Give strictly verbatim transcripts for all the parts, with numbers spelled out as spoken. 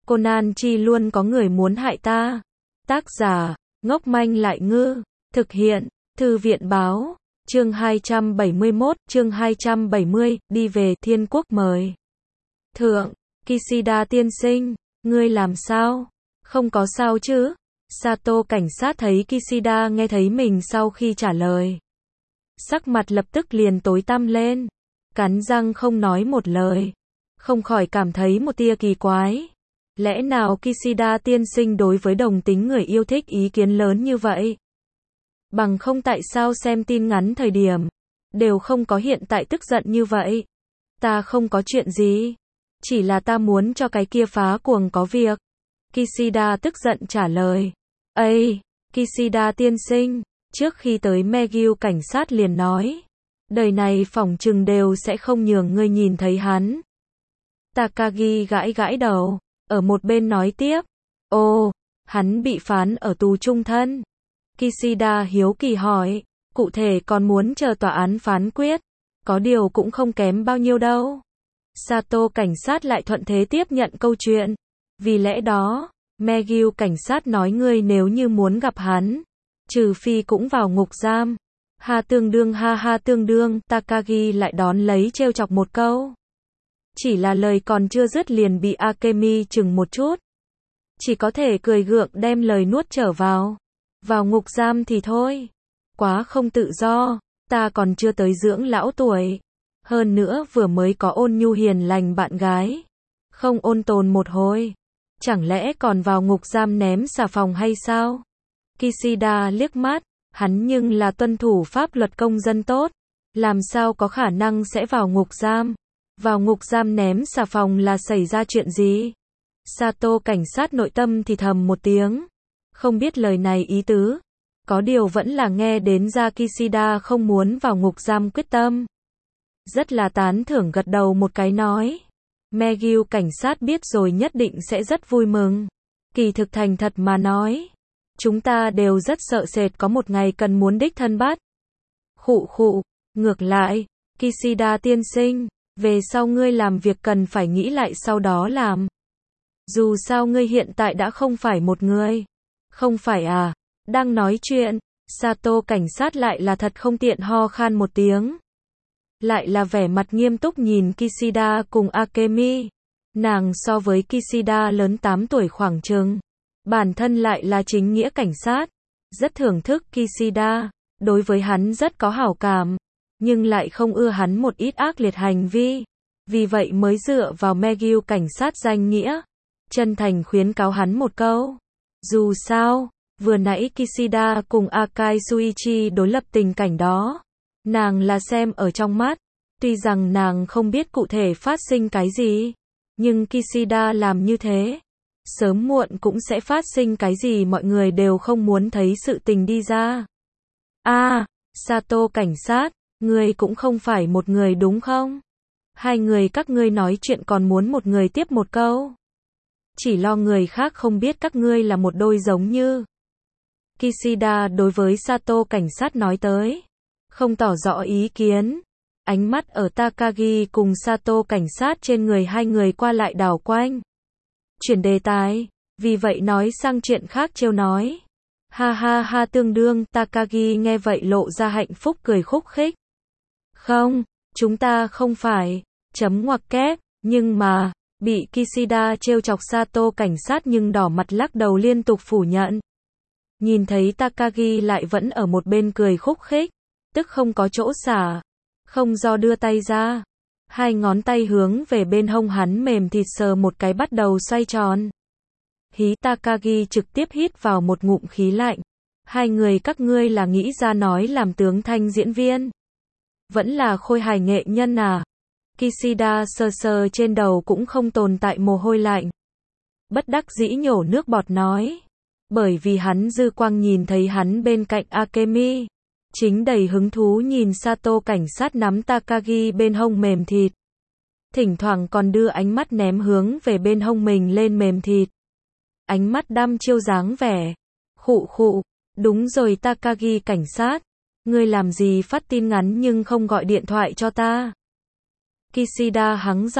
Conan chi luôn có người muốn hại ta. Tác giả, ngốc manh lại ngư. Thực hiện, Thư viện báo. Chương hai trăm bảy mươi mốt, chương hai trăm bảy mươi, đi về thiên quốc mời. Thượng, Kishida tiên sinh, ngươi làm sao? Không có sao chứ? Sato cảnh sát thấy Kishida nghe thấy mình sau khi trả lời. Sắc mặt lập tức liền tối tăm lên. Cắn răng không nói một lời. Không khỏi cảm thấy một tia kỳ quái. Lẽ nào Kishida tiên sinh đối với đồng tính người yêu thích ý kiến lớn như vậy? Bằng không tại sao xem tin ngắn thời điểm đều không có hiện tại tức giận như vậy? Ta không có chuyện gì. Chỉ là ta muốn cho cái kia phá cuồng có việc. Kishida tức giận trả lời. Ây, Kishida tiên sinh, trước khi tới McGill cảnh sát liền nói. Đời này phỏng chừng đều sẽ không nhường ngươi nhìn thấy hắn. Takagi gãi gãi đầu, ở một bên nói tiếp. Ồ, hắn bị phán ở tù chung thân. Kishida hiếu kỳ hỏi, cụ thể còn muốn chờ tòa án phán quyết, có điều cũng không kém bao nhiêu đâu. Sato cảnh sát lại thuận thế tiếp nhận câu chuyện. Vì lẽ đó, McGill cảnh sát nói ngươi nếu như muốn gặp hắn, trừ phi cũng vào ngục giam. Ha tương đương ha ha tương đương, Takagi lại đón lấy trêu chọc một câu. Chỉ là lời còn chưa dứt liền bị Akemi chừng một chút. Chỉ có thể cười gượng đem lời nuốt trở vào. Vào ngục giam thì thôi. Quá không tự do, ta còn chưa tới dưỡng lão tuổi. Hơn nữa vừa mới có ôn nhu hiền lành bạn gái. Không ôn tồn một hồi. Chẳng lẽ còn vào ngục giam ném xà phòng hay sao? Kishida liếc mắt, hắn nhưng là tuân thủ pháp luật công dân tốt. Làm sao có khả năng sẽ vào ngục giam? Vào ngục giam ném xà phòng là xảy ra chuyện gì? Sato cảnh sát nội tâm thì thầm một tiếng. Không biết lời này ý tứ. Có điều vẫn là nghe đến ra Kishida không muốn vào ngục giam quyết tâm. Rất là tán thưởng gật đầu một cái nói. McGill cảnh sát biết rồi nhất định sẽ rất vui mừng. Kỳ thực thành thật mà nói. Chúng ta đều rất sợ sệt có một ngày cần muốn đích thân bắt. Khụ khụ, ngược lại, Kishida tiên sinh, về sau ngươi làm việc cần phải nghĩ lại sau đó làm. Dù sao ngươi hiện tại đã không phải một người. Không phải à? Đang nói chuyện, Sato cảnh sát lại là thật không tiện ho khan một tiếng. Lại là vẻ mặt nghiêm túc nhìn Kishida cùng Akemi. Nàng so với Kishida lớn tám tuổi khoảng chừng. Bản thân lại là chính nghĩa cảnh sát. Rất thưởng thức Kishida. Đối với hắn rất có hảo cảm. Nhưng lại không ưa hắn một ít ác liệt hành vi. Vì vậy mới dựa vào McGill cảnh sát danh nghĩa. Chân thành khuyến cáo hắn một câu. Dù sao, vừa nãy Kishida cùng Akai Suichi đối lập tình cảnh đó. Nàng là xem ở trong mắt. Tuy rằng nàng không biết cụ thể phát sinh cái gì. Nhưng Kishida làm như thế. Sớm muộn cũng sẽ phát sinh cái gì mọi người đều không muốn thấy sự tình đi ra. À, Sato cảnh sát, ngươi cũng không phải một người đúng không? Hai người các ngươi nói chuyện còn muốn một người tiếp một câu. Chỉ lo người khác không biết các ngươi là một đôi giống như. Kishida đối với Sato cảnh sát nói tới. Không tỏ rõ ý kiến. Ánh mắt ở Takagi cùng Sato cảnh sát trên người hai người qua lại đảo quanh. Chuyển đề tài. Vì vậy nói sang chuyện khác trêu nói. Ha ha ha tương đương, Takagi nghe vậy lộ ra hạnh phúc cười khúc khích. Không, chúng ta không phải. Chấm ngoặc kép, nhưng mà. Bị Kishida trêu chọc Sato cảnh sát nhưng đỏ mặt lắc đầu liên tục phủ nhận. Nhìn thấy Takagi lại vẫn ở một bên cười khúc khích, tức không có chỗ xả, không do đưa tay ra. Hai ngón tay hướng về bên hông hắn mềm thịt sờ một cái bắt đầu xoay tròn. Hí Takagi trực tiếp hít vào một ngụm khí lạnh. Hai người các ngươi là nghĩ ra nói làm tướng thanh diễn viên. Vẫn là khôi hài nghệ nhân à? Kishida sờ sờ trên đầu cũng không tồn tại mồ hôi lạnh. Bất đắc dĩ nhổ nước bọt nói. Bởi vì hắn dư quang nhìn thấy hắn bên cạnh Akemi. Chính đầy hứng thú nhìn Sato cảnh sát nắm Takagi bên hông mềm thịt. Thỉnh thoảng còn đưa ánh mắt ném hướng về bên hông mình lên mềm thịt. Ánh mắt đăm chiêu dáng vẻ. Khụ khụ, đúng rồi Takagi cảnh sát. Ngươi làm gì phát tin ngắn nhưng không gọi điện thoại cho ta? Kishida hắng giọng,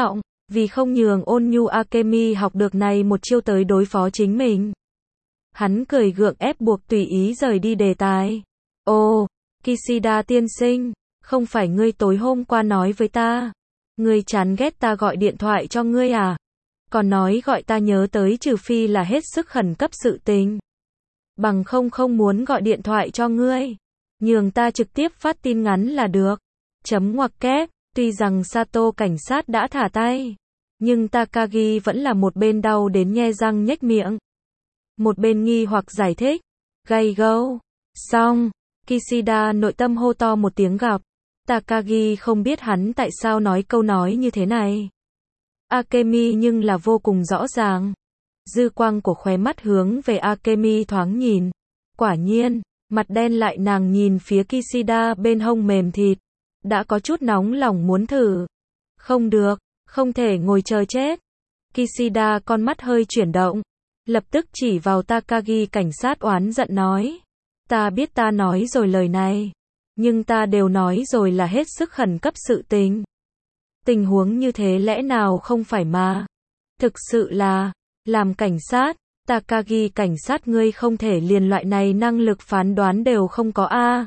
vì không nhường Ôn Nhu Akemi học được này một chiêu tới đối phó chính mình. Hắn cười gượng ép buộc tùy ý rời đi đề tài. Ồ, Kishida tiên sinh, không phải ngươi tối hôm qua nói với ta, ngươi chán ghét ta gọi điện thoại cho ngươi à? Còn nói gọi ta nhớ tới trừ phi là hết sức khẩn cấp sự tình. Bằng không không muốn gọi điện thoại cho ngươi. Nhường ta trực tiếp phát tin ngắn là được. Chấm ngoặc kép, tuy rằng Sato cảnh sát đã thả tay, nhưng Takagi vẫn là một bên đau đến nhe răng nhếch miệng. Một bên nghi hoặc giải thích. Gay go. Xong, Kishida nội tâm hô to một tiếng gặp. Takagi không biết hắn tại sao nói câu nói như thế này. Akemi nhưng là vô cùng rõ ràng. Dư quang của khóe mắt hướng về Akemi thoáng nhìn. Quả nhiên, mặt đen lại nàng nhìn phía Kishida bên hông mềm thịt. Đã có chút nóng lòng muốn thử. Không được, không thể ngồi chờ chết. Kishida con mắt hơi chuyển động. Lập tức chỉ vào Takagi cảnh sát oán giận nói. Ta biết ta nói rồi lời này. Nhưng ta đều nói rồi là hết sức khẩn cấp sự tình. Tình huống như thế lẽ nào không phải mà. Thực sự là, làm cảnh sát, Takagi cảnh sát ngươi không thể liền loại này năng lực phán đoán đều không có a.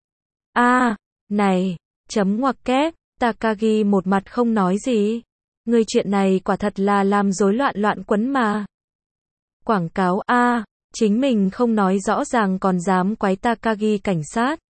A, này, chấm ngoặc kép, Takagi một mặt không nói gì. Ngươi chuyện này quả thật là làm rối loạn loạn quấn mà. Quảng cáo a, chính mình không nói rõ ràng còn dám quái Takagi cảnh sát.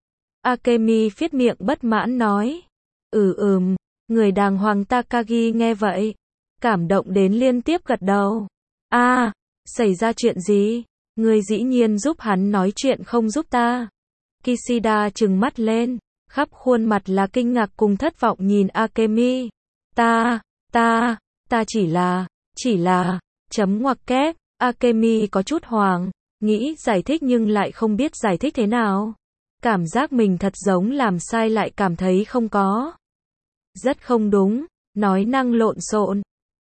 Akemi phiết miệng bất mãn nói. Ừ ừm, người đàng hoàng Takagi nghe vậy. Cảm động đến liên tiếp gật đầu. A, xảy ra chuyện gì? Người dĩ nhiên giúp hắn nói chuyện không giúp ta. Kishida trừng mắt lên, khắp khuôn mặt là kinh ngạc cùng thất vọng nhìn Akemi. Ta, ta, ta chỉ là, chỉ là, chấm ngoặc kép, Akemi có chút hoảng, nghĩ giải thích nhưng lại không biết giải thích thế nào. Cảm giác mình thật giống làm sai lại cảm thấy không có. Rất không đúng, nói năng lộn xộn.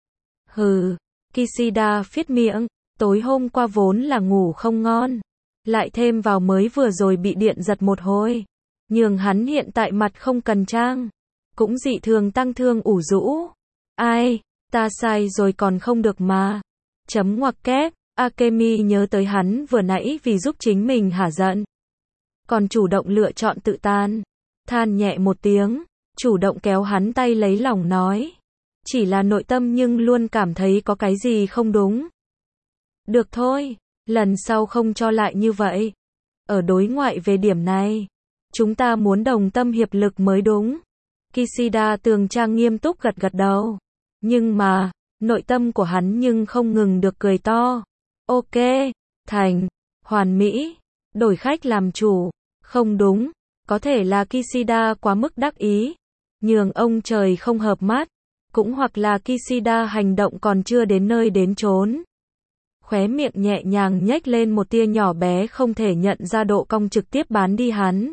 Hừ, Kishida phiết miệng, tối hôm qua vốn là ngủ không ngon. Lại thêm vào mới vừa rồi bị điện giật một hồi. Nhường hắn hiện tại mặt không cần trang. Cũng dị thường tăng thương ủ rũ. Ai, ta sai rồi còn không được mà. Chấm ngoặc kép, Akemi nhớ tới hắn vừa nãy vì giúp chính mình hả giận. Còn chủ động lựa chọn tự tan. Than nhẹ một tiếng, chủ động kéo hắn tay lấy lòng nói. Chỉ là nội tâm nhưng luôn cảm thấy có cái gì không đúng. Được thôi, lần sau không cho lại như vậy. Ở đối ngoại về điểm này, chúng ta muốn đồng tâm hiệp lực mới đúng. Kishida tường trang nghiêm túc gật gật đầu. Nhưng mà, nội tâm của hắn nhưng không ngừng được cười to. Ok, thành, hoàn mỹ, đổi khách làm chủ. Không đúng, có thể là Kishida quá mức đắc ý. Nhường ông trời không hợp mắt. Cũng hoặc là Kishida hành động còn chưa đến nơi đến chốn. Khóe miệng nhẹ nhàng nhếch lên một tia nhỏ bé không thể nhận ra độ cong trực tiếp bán đi hắn.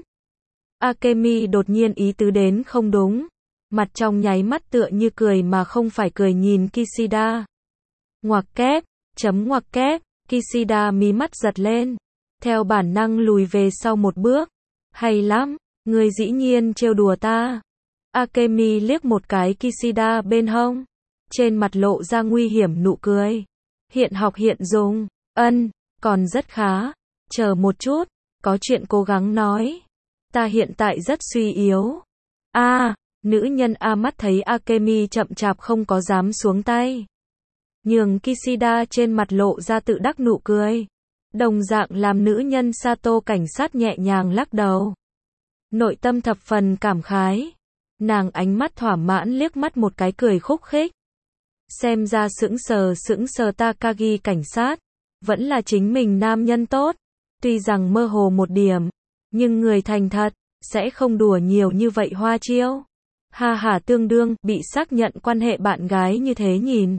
Akemi đột nhiên ý tứ đến không đúng. Mặt trong nháy mắt tựa như cười mà không phải cười nhìn Kishida. Ngoặc kép, chấm ngoặc kép, Kishida mí mắt giật lên. Theo bản năng lùi về sau một bước. Hay lắm, người dĩ nhiên trêu đùa ta. Akemi liếc một cái Kishida bên hông. Trên mặt lộ ra nguy hiểm nụ cười. Hiện học hiện dùng. Ân, còn rất khá. Chờ một chút, có chuyện cố gắng nói. Ta hiện tại rất suy yếu. A, nữ nhân A mắt thấy Akemi chậm chạp không có dám xuống tay. Nhường Kishida trên mặt lộ ra tự đắc nụ cười. Đồng dạng làm nữ nhân Sato cảnh sát nhẹ nhàng lắc đầu. Nội tâm thập phần cảm khái. Nàng ánh mắt thỏa mãn liếc mắt một cái cười khúc khích. Xem ra sững sờ sững sờ Takagi cảnh sát. Vẫn là chính mình nam nhân tốt. Tuy rằng mơ hồ một điểm. Nhưng người thành thật. Sẽ không đùa nhiều như vậy hoa chiêu. Ha ha tương đương. Bị xác nhận quan hệ bạn gái như thế nhìn.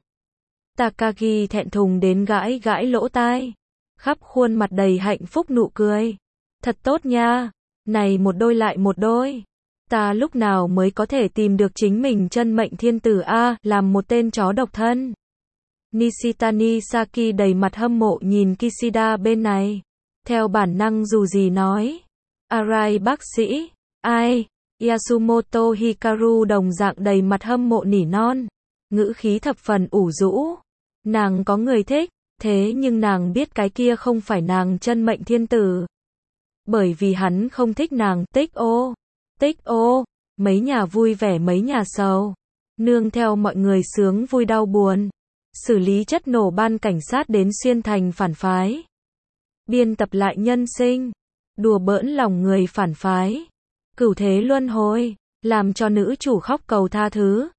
Takagi thẹn thùng đến gãi gãi lỗ tai. Khắp khuôn mặt đầy hạnh phúc nụ cười. Thật tốt nha. Này một đôi lại một đôi. Ta lúc nào mới có thể tìm được chính mình chân mệnh thiên tử a, làm một tên chó độc thân. Nishitani Saki đầy mặt hâm mộ nhìn Kishida bên này. Theo bản năng dù gì nói. Arai bác sĩ. Ai? Yasumoto Hikaru đồng dạng đầy mặt hâm mộ nỉ non. ngữ khí thập phần ủ rũ. Nàng có người thích, thế nhưng nàng biết cái kia không phải nàng chân mệnh thiên tử. Bởi vì hắn không thích nàng, tích ô, tích ô, mấy nhà vui vẻ mấy nhà sầu. Nương theo mọi người sướng vui đau buồn. Xử lý chất nổ ban cảnh sát đến xuyên thành phản phái. Biên tập lại nhân sinh. Đùa bỡn lòng người phản phái. Cửu thế luân hồi. Làm cho nữ chủ khóc cầu tha thứ.